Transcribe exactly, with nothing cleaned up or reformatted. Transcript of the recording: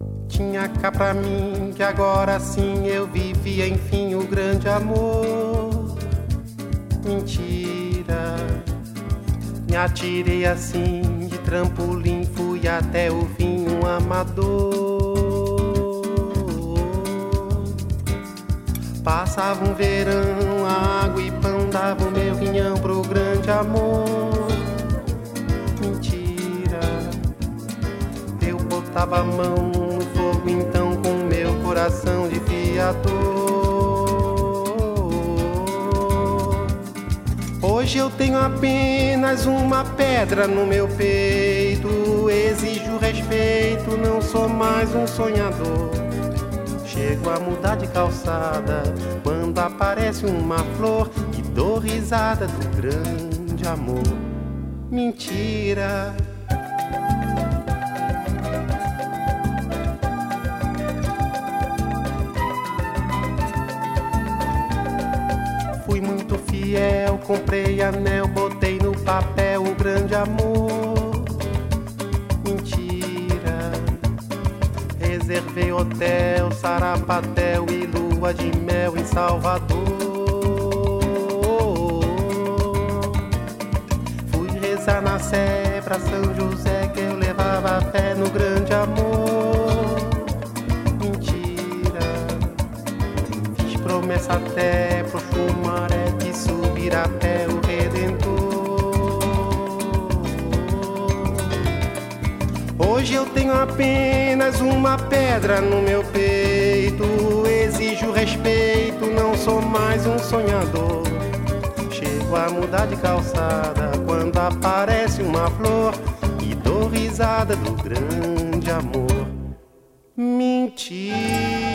Tinha cá pra mim que agora sim eu vivia enfim o grande amor. Mentira, me atirei assim de trampolim, fui até o fim um amador. Passava um verão, água e pão, dava o meu quinhão pro grande amor. Mentira, eu botava a mão no fogo então com meu coração de fiador. Hoje eu tenho apenas uma pedra no meu peito, exijo respeito, não sou mais um sonhador. Chego a mudar de calçada quando aparece uma flor e dou risada do grande amor. Mentira, fui muito fiel, comprei anel, botei no papel o grande amor. Mentira, reservei hotel, sarapatel e lua de mel em Salvador. Fui rezar na Sé pra São José que eu levava fé no grande amor. Mentira, fiz promessa até pro Xumaré que subirá até o Redentor. Hoje eu tenho apenas uma pedra no meu peito, exijo respeito, não sou mais um sonhador. Chego a mudar de calçada quando aparece uma flor e dou risada do grande amor. Mentira.